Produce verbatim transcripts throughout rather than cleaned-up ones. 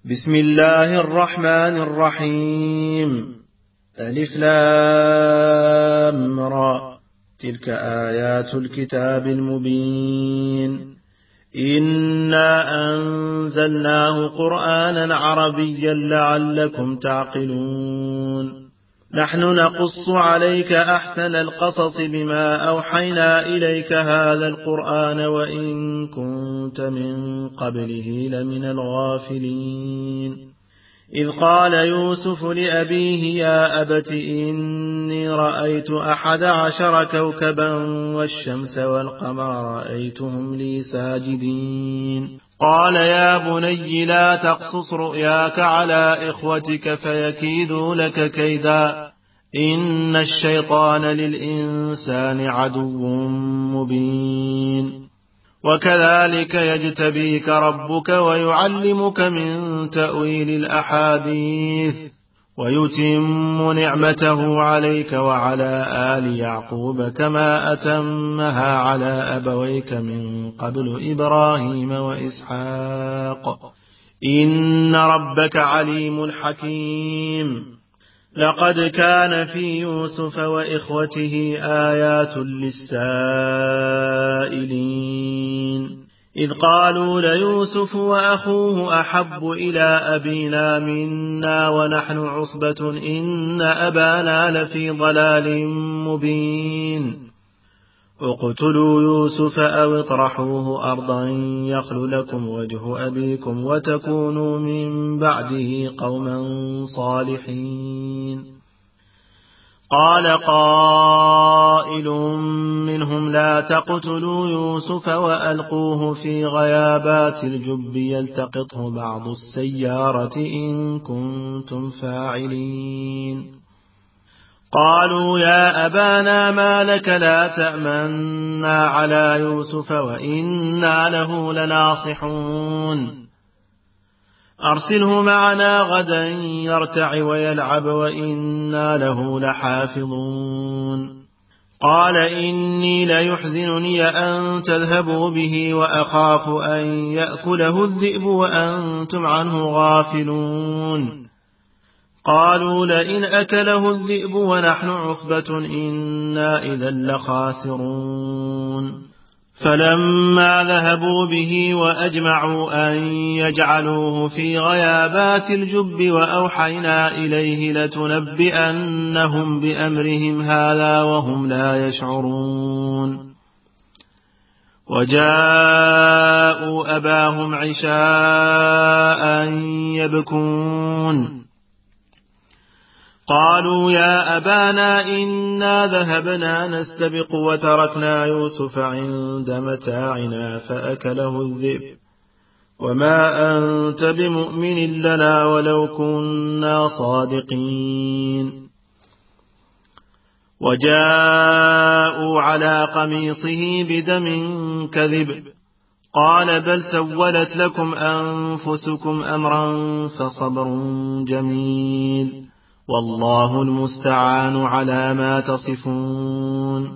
بسم الله الرحمن الرحيم. ألف لام را، تلك آيات الكتاب المبين. إنا أنزلناه قرآنا عربيا لعلكم تعقلون. نحن نقص عليك أحسن القصص بما أوحينا إليك هذا القرآن وإن كنت من قبله لمن الغافلين. إذ قال يوسف لأبيه يا أبت إني رأيت أحد عشر كوكبا والشمس والقمر رأيتهم لي ساجدين. قال يا بني لا تقصص رؤياك على إخوتك فيكيدوا لك كيدا إن الشيطان للإنسان عدو مبين. وكذلك يجتبيك ربك ويعلمك من تأويل الأحاديث ويتم نعمته عليك وعلى آل يعقوب كما أتمها على أبويك من قبل إبراهيم وإسحاق إن ربك عليم حكيم. لقد كان في يوسف وإخوته آيات للسائلين إذ قالوا ليوسف وأخوه أحب إلى أبينا منا ونحن عصبة إن أبانا لفي ضلال مبين. اقتلوا يوسف أو اطرحوه أرضا يخل لكم وجه أبيكم وتكونوا من بعده قوما صالحين. قال قائل منهم لا تقتلوا يوسف وألقوه في غيابات الجب يلتقطه بعض السيارة إن كنتم فاعلين. قالوا يا أبانا ما لك لا تأمنا على يوسف وإنا له لناصحون أرسله معنا غدا يرتع ويلعب وإنا له لحافظون. قال إني ليحزنني أن تذهبوا به وأخاف أن يأكله الذئب وأنتم عنه غافلون. قالوا لئن أكله الذئب ونحن عصبة إنا إذا لخاسرون. فلما ذهبوا به وأجمعوا أن يجعلوه في غيابات الجب وأوحينا إليه لتنبئنهم بأمرهم هذا وهم لا يشعرون. وجاءوا أباهم عشاء يبكون. قالوا يا أبانا إنا ذهبنا نستبق وتركنا يوسف عند متاعنا فأكله الذئب وما أنت بمؤمن لنا ولو كنا صادقين. وجاءوا على قميصه بدم كذب قال بل سولت لكم أنفسكم أمرا فصبر جميل والله المستعان على ما تصفون.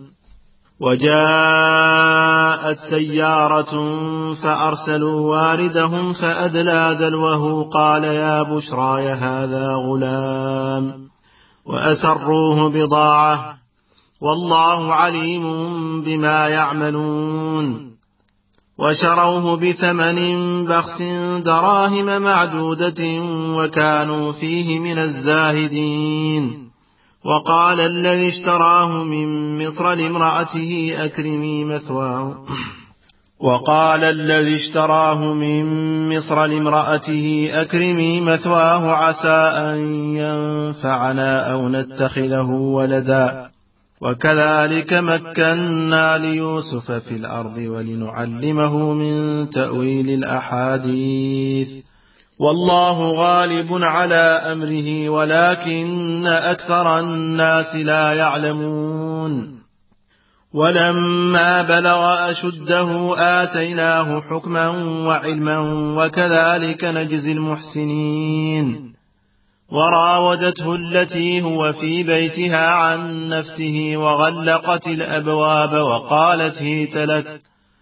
وجاءت سيارة فأرسلوا واردهم فأدلى دلوه قال يا بشرى هذا غلام وأسروه بضاعة والله عليم بما يعملون. وشروه بثمن بخس دراهم معدودة وكانوا فيه من الزاهدين. وقال الذي اشتراه من مصر لامرأته أكرمي مثواه وقال الذي اشتراه من مصر لامرأته أكرمي مثواه عسى أن ينفعنا أو نتخذه ولدا وكذلك مكنا ليوسف في الأرض ولنعلمه من تأويل الأحاديث والله غالب على أمره ولكن أكثر الناس لا يعلمون. ولما بلغ أشده آتيناه حكما وعلما وكذلك نجزي المحسنين. وراودته التي هو في بيتها عن نفسه وغلقت الأبواب وقالت هيت لك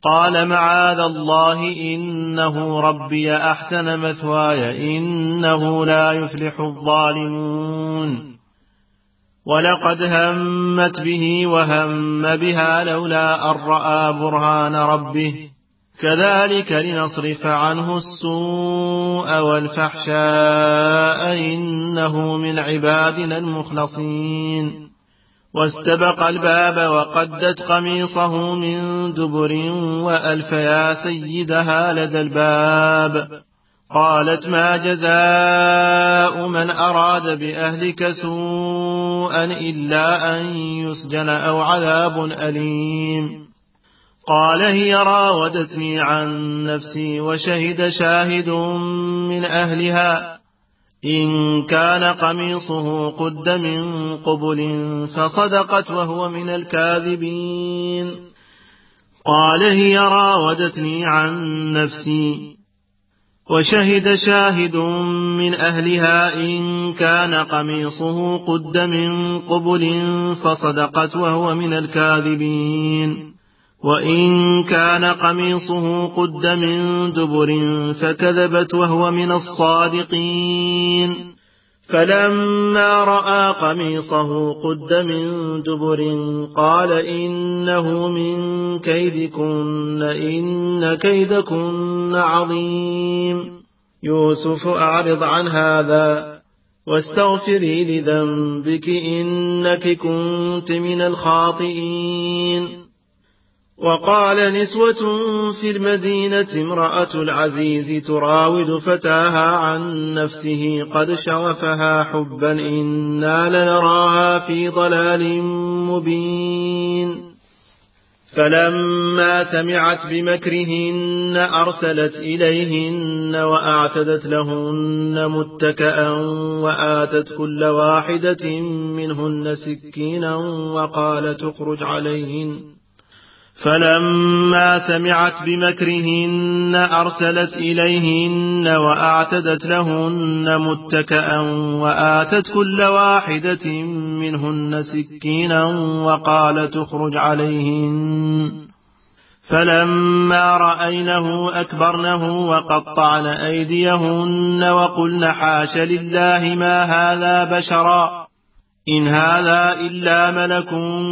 قال معاذ الله إنه ربي أحسن مثواي إنه لا يفلح الظالمون ولقد همت به وهم بها لولا أن رأى برهان ربه كذلك لنصرف عنه السوء والفحشاء إنه من عبادنا المخلصين واستبق الباب وقدت قميصه من دبر وألف يا سيدها لدى الباب قالت ما جزاء من أراد بأهلك سوءا إلا أن يسجن أو عذاب أليم قال هي راودتني عن نفسي وشهد شاهد من أهلها إن كان قميصه قد من قبل فصدقت وهو من الكاذبين قال هي راودتني عن نفسي وشهد شاهد من أهلها إن كان قميصه قد من قبل فصدقت وهو من الكاذبين وإن كان قميصه قد من دبر فكذبت وهو من الصادقين فلما رأى قميصه قد من دبر قال إنه من كيدكن إن كيدكن عظيم يوسف أعرض عن هذا واستغفري لذنبك إنك كنت من الخاطئين وقال نسوة في المدينة امرأة العزيز تراود فتاها عن نفسه قد شغفها حبا إنا لنراها في ضلال مبين فلما سمعت بمكرهن أرسلت إليهن وأعتدت لهن متكأ وآتت كل واحدة منهن سكينا وقالت اخرج عليهن فلما سمعت بمكرهن أرسلت إليهن وأعتدت لهن متكأ وآتت كل واحدة منهن سكينا وقالت اخرج عليهن فلما رأينه أكبرنه وقطعن أيديهن وقلن حاش لله ما هذا بشرا إن هذا إلا ملك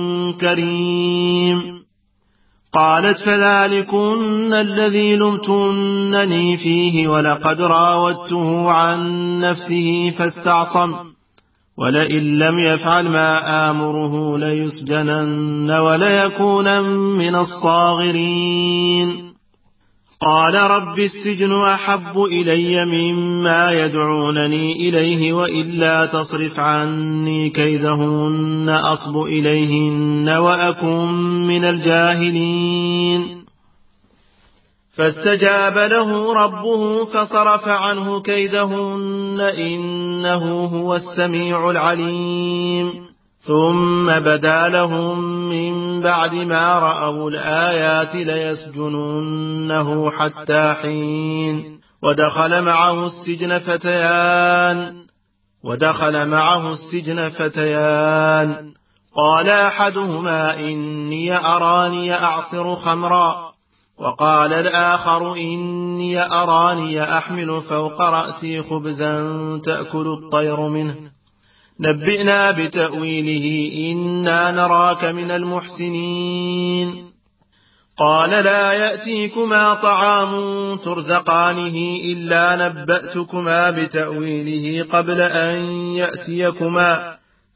كريم قالت فذلكن الذي لمتنني فيه ولقد راودته عن نفسه فاستعصم ولئن لم يفعل ما آمره ليسجنن وليكون من الصاغرين قال رب السجن أحب إلي مما يدعونني إليه وإلا تصرف عني كيدهن أصب إليهن وأكن من الجاهلين فاستجاب له ربه فصرف عنه كيدهن إنه هو السميع العليم ثم بدا لهم من بعد ما رأوا الآيات ليسجننه حتى حين ودخل معه السجن فتيان ودخل معه السجن فتيان قال أحدهما إني أراني أعصر خمرا وقال الآخر إني أراني أحمل فوق رأسي خبزا تأكل الطير منه نبئنا بتأويله إنا نراك من المحسنين قال لا يأتيكما طعام ترزقانه إلا نبأتكما بتأويله قبل أن يأتيكما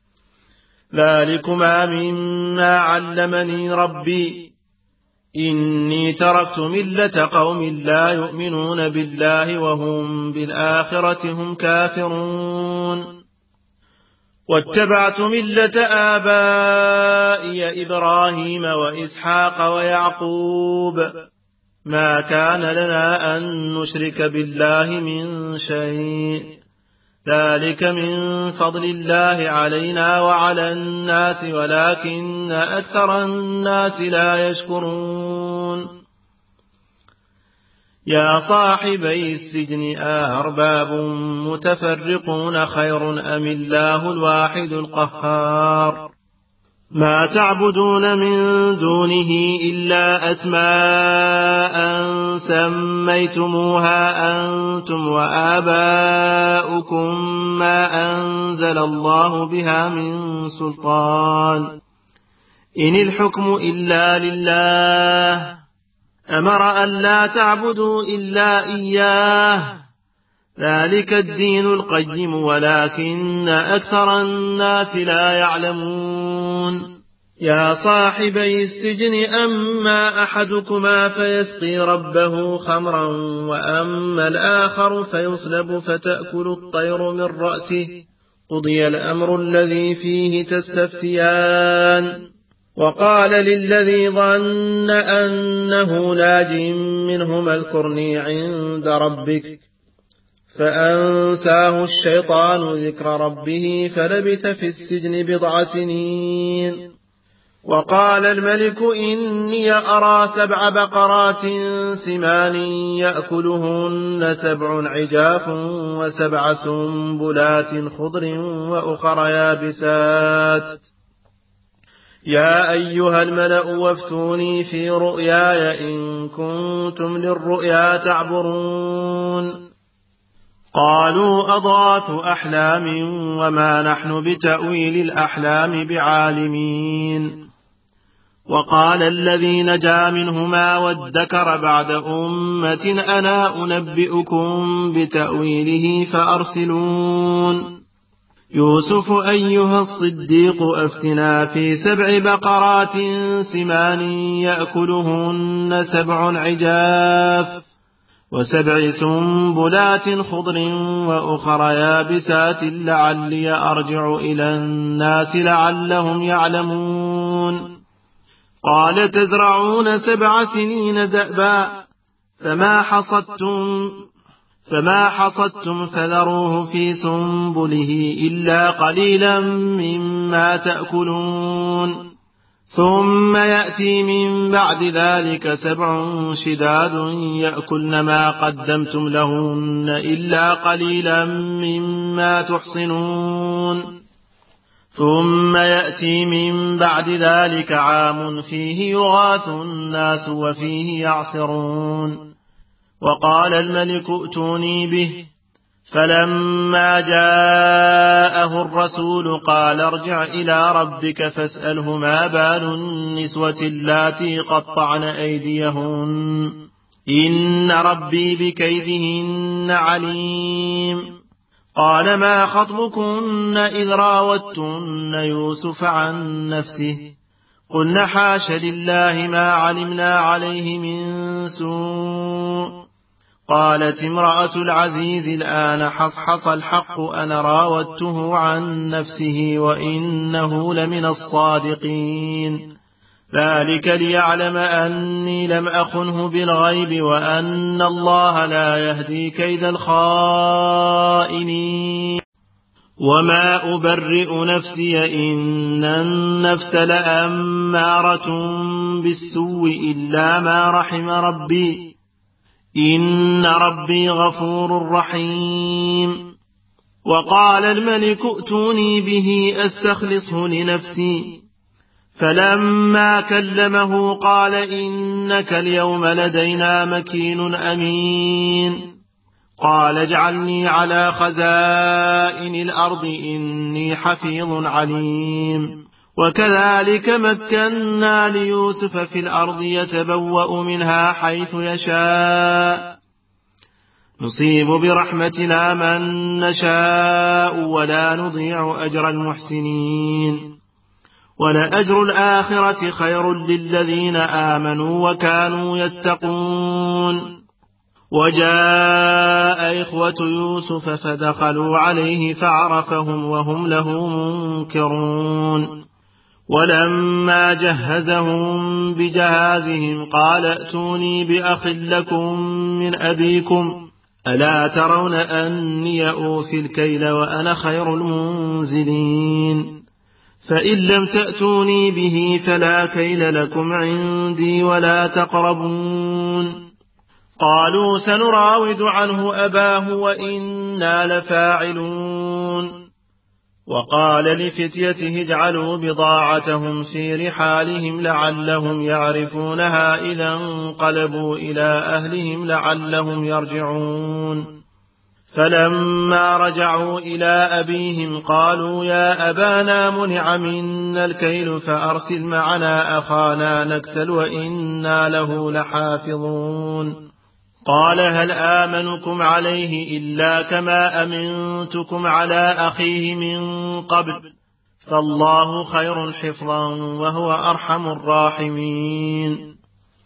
ذلكما مما علمني ربي إني تركت ملة قوم لا يؤمنون بالله وهم بالآخرة هم كافرون واتبعت ملة آبائي إبراهيم وإسحاق ويعقوب ما كان لنا أن نشرك بالله من شيء ذلك من فضل الله علينا وعلى الناس ولكن أكثر الناس لا يشكرون يا صاحبي السجن أأرباب متفرقون خير أم الله الواحد القهار ما تعبدون من دونه إلا أسماء سميتموها أنتم وآباؤكم ما أنزل الله بها من سلطان إن الحكم إلا لله أمر أن لا تعبدوا إلا إياه ذلك الدين القيم ولكن أكثر الناس لا يعلمون يا صاحبي السجن أما أحدكما فيسقي ربه خمرا وأما الآخر فيصلب فتأكل الطير من رأسه قضي الأمر الذي فيه تستفتيان وقال للذي ظن أنه ناج منهما اذكرني عند ربك فأنساه الشيطان ذكر ربه فلبث في السجن بضع سنين وقال الملك إني أرى سبع بقرات سمان يأكلهن سبع عجاف وسبع سنبلات خضر وأخر يابسات يا أيها الملأ وافتوني في رؤياي إن كنتم للرؤيا تعبرون قالوا أضغاث أحلام وما نحن بتأويل الأحلام بعالمين وقال الذي نجا منهما وادكر بعد أمة أنا أنبئكم بتأويله فأرسلون يوسف أيها الصديق أفتنا في سبع بقرات سمان يأكلهن سبع عجاف وسبع سنبلات خضر وأخر يابسات لعلي أرجع إلى الناس لعلهم يعلمون قال تزرعون سبع سنين دأبا فما حصدتم فما حصدتم فذروه في سنبله إلا قليلا مما تأكلون ثم يأتي من بعد ذلك سبع شداد يأكلن ما قدمتم لهن إلا قليلا مما تحصنون ثم يأتي من بعد ذلك عام فيه يغاث الناس وفيه يعصرون وقال الملك ائتوني به فلما جاءه الرسول قال ارجع إلى ربك فاسأله ما بال النسوة اللاتي قطعن أيديهن إن ربي بكيدهن عليم قال ما خطبكن إذ راوتن يوسف عن نفسه قلن حاش لله ما علمنا عليه من سوء قالت امرأة العزيز الآن حصحص الحق أنا راودته عن نفسه وإنه لمن الصادقين ذلك ليعلم أني لم أخنه بالغيب وأن الله لا يهدي كيد الخائنين وما أبرئ نفسي إن النفس لأمارة بالسوء إلا ما رحم ربي إن ربي غفور رحيم وقال الملك ائتوني به أستخلصه لنفسي فلما كلمه قال إنك اليوم لدينا مكين أمين قال اجعلني على خزائن الأرض إني حفيظ عليم وكذلك مكنا ليوسف في الأرض يتبوأ منها حيث يشاء نصيب برحمتنا من نشاء ولا نضيع أجر المحسنين ولأجر الآخرة خير للذين آمنوا وكانوا يتقون وجاء إخوة يوسف فدخلوا عليه فعرفهم وهم له منكرون ولما جهزهم بجهازهم قال ائتوني بأخ لكم من أبيكم ألا ترون أني أوفي الكيل وأنا خير المنزلين فإن لم تأتوني به فلا كيل لكم عندي ولا تقربون قالوا سنراود عنه أباه وإنا لفاعلون وقال لفتيته اجعلوا بضاعتهم في رحالهم لعلهم يعرفونها إذا انقلبوا إلى أهلهم لعلهم يرجعون فلما رجعوا إلى أبيهم قالوا يا أبانا منع منا الكيل فأرسل معنا أخانا نكتل وإنا له لحافظون قال هل آمنكم عليه إلا كما أمنتكم على أخيه من قبل فالله خير حفظا وهو أرحم الراحمين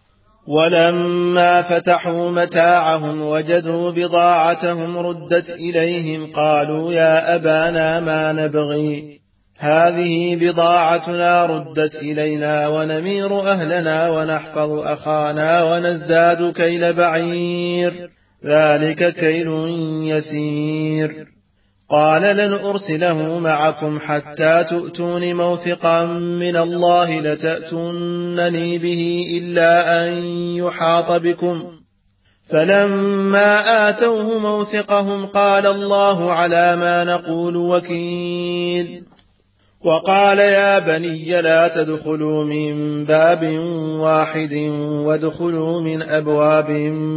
ولما فتحوا متاعهم وجدوا بضاعتهم ردت إليهم قالوا يا أبانا ما نبغي هذه بضاعتنا ردت إلينا ونمير أهلنا ونحفظ أخانا ونزداد كيل بعير ذلك كيل يسير قال لن أرسله معكم حتى تؤتون موثقا من الله لتأتونني به إلا أن يحاط بكم فلما آتوه موثقهم قال الله على ما نقول وكيل وقال يا بني لا تدخلوا من باب واحد وادخلوا من أبواب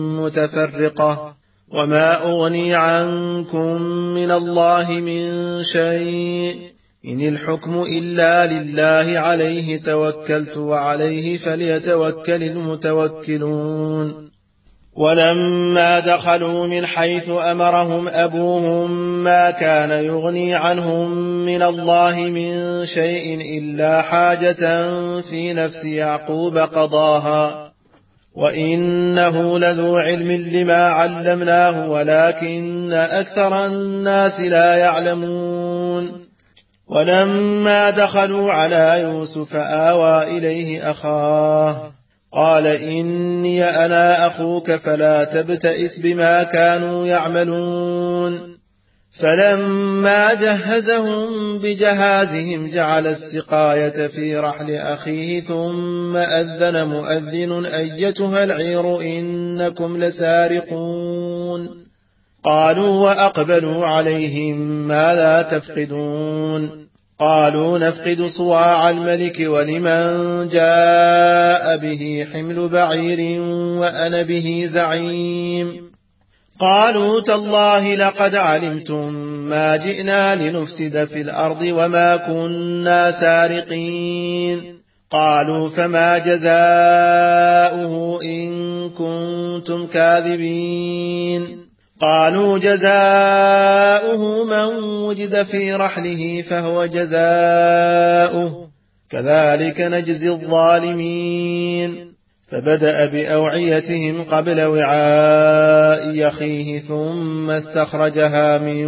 متفرقة وما أغني عنكم من الله من شيء إن الحكم إلا لله عليه توكلت وعليه فليتوكل المتوكلون ولما دخلوا من حيث أمرهم أبوهم ما كان يغني عنهم من الله من شيء إلا حاجة في نفس يعقوب قضاها وإنه لذو علم لما علمناه ولكن أكثر الناس لا يعلمون ولما دخلوا على يوسف آوى إليه أخاه قال إني أنا أخوك فلا تبتئس بما كانوا يعملون فلما جهزهم بجهازهم جعل السقاية في رحل أخيه ثم أذن مؤذن أيتها العير إنكم لسارقون قالوا وأقبلوا عليهم ماذا تفقدون قالوا نفقد صواع الملك ولمن جاء به حمل بعير وأنا به زعيم قالوا تالله لقد علمتم ما جئنا لنفسد في الأرض وما كنا سارقين قالوا فما جزاؤه إن كنتم كاذبين قالوا جزاؤه من وجد في رحله فهو جزاؤه كذلك نجزي الظالمين فبدأ بأوعيتهم قبل وعاء يخيه ثم استخرجها من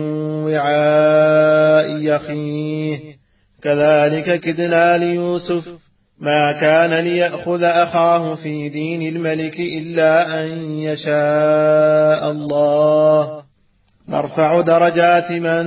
وعاء يخيه كذلك كدنا ليوسف ما كان ليأخذ أخاه في دين الملك إلا أن يشاء الله نرفع درجات من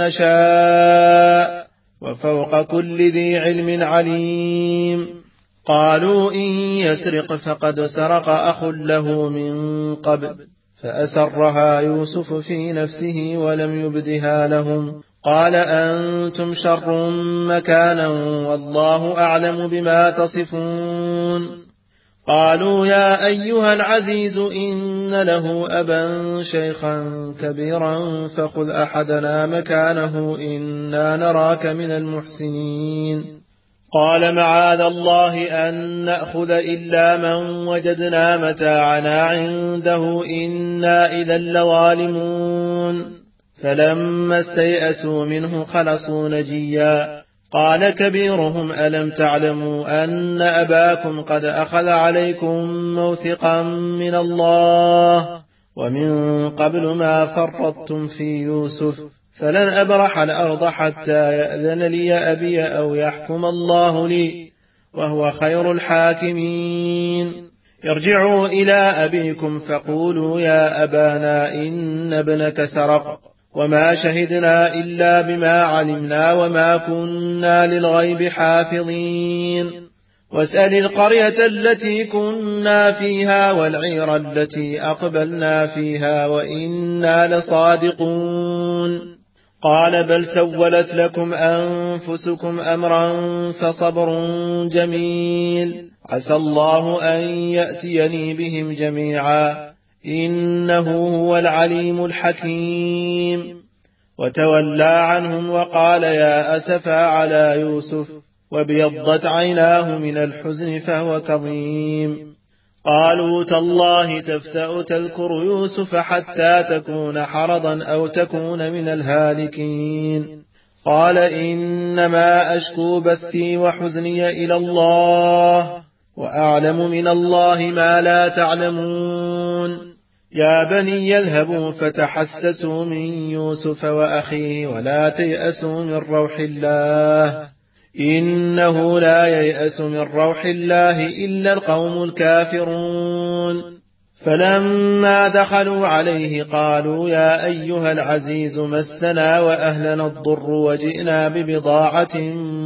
نشاء وفوق كل ذي علم عليم قالوا إن يسرق فقد سرق أخ له من قبل فأسرها يوسف في نفسه ولم يبدها لهم قال أنتم شر مكانا والله أعلم بما تصفون قالوا يا أيها العزيز إن له أبا شيخا كبيرا فخذ أحدنا مكانه إنا نراك من المحسنين قال معاذ الله أن نأخذ إلا من وجدنا متاعنا عنده إنا إذا لظالمون فلما استيئسوا منه خلصوا نجيا قال كبيرهم ألم تعلموا أن أباكم قد أخذ عليكم موثقا من الله ومن قبل ما فرطتم في يوسف فلن أبرح الأرض حتى يأذن لي أبي أو يحكم الله لي وهو خير الحاكمين ارجعوا إلى أبيكم فقولوا يا أبانا إن ابنك سرق وما شهدنا إلا بما علمنا وما كنا للغيب حافظين واسأل القرية التي كنا فيها والعير التي أقبلنا فيها وإنا لصادقون قال بل سولت لكم أنفسكم أمرا فصبر جميل عسى الله أن يأتيني بهم جميعا إنه هو العليم الحكيم. وتولى عنهم وقال يا أسفا على يوسف وابيضت عيناه من الحزن فهو كظيم. قالوا تالله تفتأ تذكر يوسف حتى تكون حرضا أو تكون من الهالكين. قال إنما أشكو بثي وحزني إلى الله وأعلم من الله ما لا تعلمون. يا بني يذهبوا فتحسسوا من يوسف وأخيه ولا تيأسوا من روح الله إنه لا ييأس من روح الله إلا القوم الكافرون. فلما دخلوا عليه قالوا يا أيها العزيز مسنا وأهلنا الضر وجئنا ببضاعة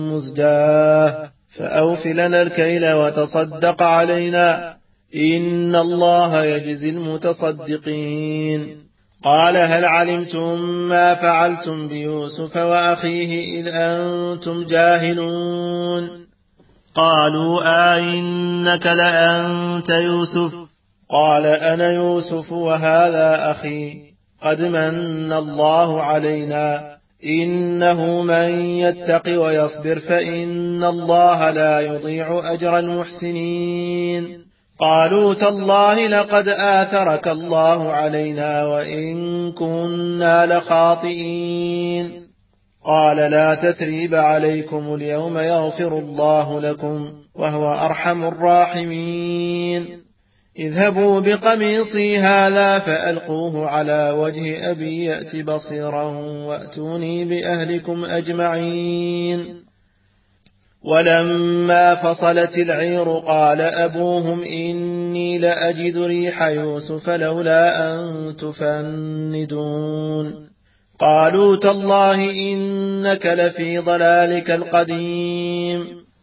مزجاة فأوف لنا الكيل وتصدق علينا إن الله يجزي المتصدقين. قال هل علمتم ما فعلتم بيوسف وأخيه إذ أنتم جاهلون؟ قالوا آئنك لأنت يوسف؟ قال أنا يوسف وهذا أخي قد من الله علينا إنه من يتق ويصبر فإن الله لا يضيع أجر المحسنين. قالوا تالله لقد آثرك الله علينا وإن كنا لخاطئين. قال لا تثريب عليكم اليوم يغفر الله لكم وهو أرحم الراحمين. اذهبوا بقميصي هذا فألقوه على وجه أبي يأت بصيرا وأتوني بأهلكم أجمعين. ولما فصلت العير قال أبوهم إني لأجد ريح يوسف لولا أن تفندون. قالوا تالله إنك لفي ضلالك القديم.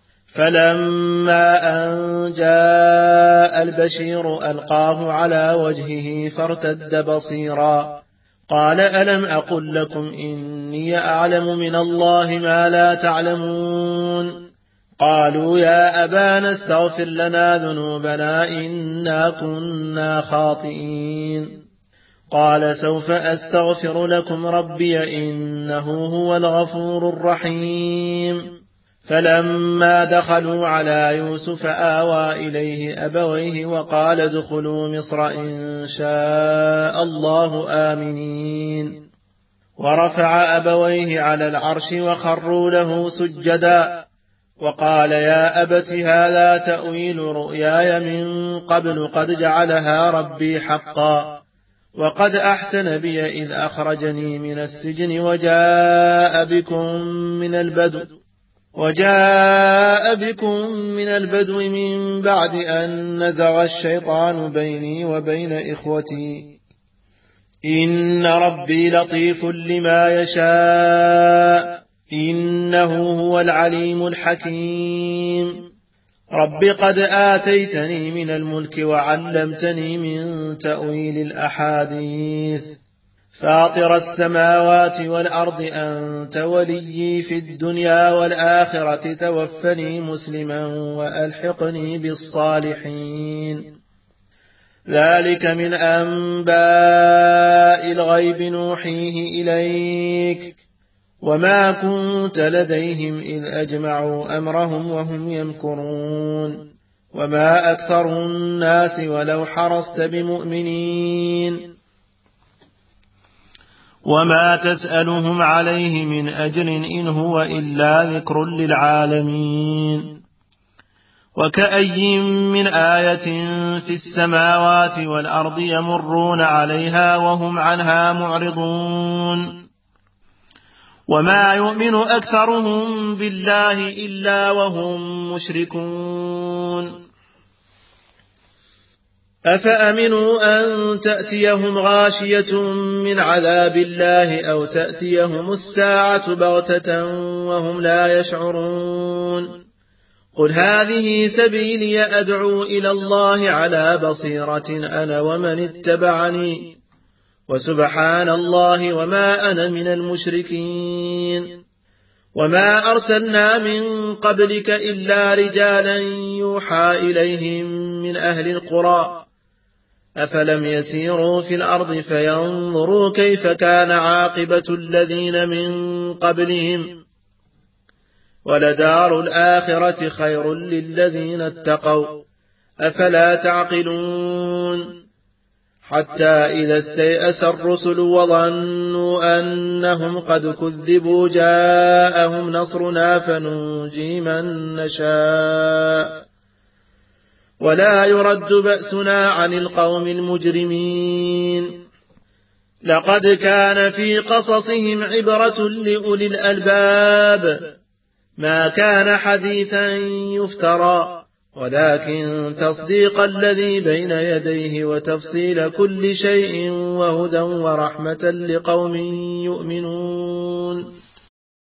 فلما أن جاء البشير ألقاه على وجهه فارتد بصيرا قال ألم أقل لكم إني أعلم من الله ما لا تعلمون. قالوا يا أبانا استغفر لنا ذنوبنا إنا كنا خاطئين. قال سوف أستغفر لكم ربي إنه هو الغفور الرحيم. فلما دخلوا على يوسف آوى إليه أبويه وقال ادخلوا مصر إن شاء الله آمنين. ورفع أبويه على العرش وخروا له سجدا وقال يا أبت هذا تأويل رؤياي من قبل قد جعلها ربي حقا وقد أحسن بي إذ أخرجني من السجن وجاء بكم من البدو وجاء بكم من البدو من بعد أن نزغ الشيطان بيني وبين إخوتي إن ربي لطيف لما يشاء إنه هو العليم الحكيم. رب قد آتيتني من الملك وعلمتني من تأويل الأحاديث فاطر السماوات والأرض أنت وليي في الدنيا والآخرة توفني مسلما وألحقني بالصالحين. ذلك من أنباء الغيب نوحيه إليك وما كنت لديهم إذ أجمعوا أمرهم وهم يمكرون وما أكثر الناس ولو حرصت بمؤمنين وما تسألهم عليه من أجر إن هو إلا ذكر للعالمين. وكأي من آية في السماوات والأرض يمرون عليها وهم عنها معرضون وما يؤمن أكثرهم بالله إلا وهم مشركون. أفأمنوا أن تأتيهم غاشية من عذاب الله أو تأتيهم الساعة بغتة وهم لا يشعرون. قل هذه سبيلي أدعو إلى الله على بصيرة أنا ومن اتبعني وسبحان الله وما أنا من المشركين. وما أرسلنا من قبلك إلا رجالا يوحى إليهم من أهل القرى أفلم يسيروا في الأرض فينظروا كيف كان عاقبة الذين من قبلهم ولدار الآخرة خير للذين اتقوا أفلا تعقلون. حتى إذا استيأس الرسل وظنوا أنهم قد كذبوا جاءهم نصرنا فننجي من نشاء ولا يرد بأسنا عن القوم المجرمين. لقد كان في قصصهم عبرة لأولي الألباب ما كان حديثا يفترى ولكن تصديق الذي بين يديه وتفصيل كل شيء وهدى ورحمة لقوم يؤمنون.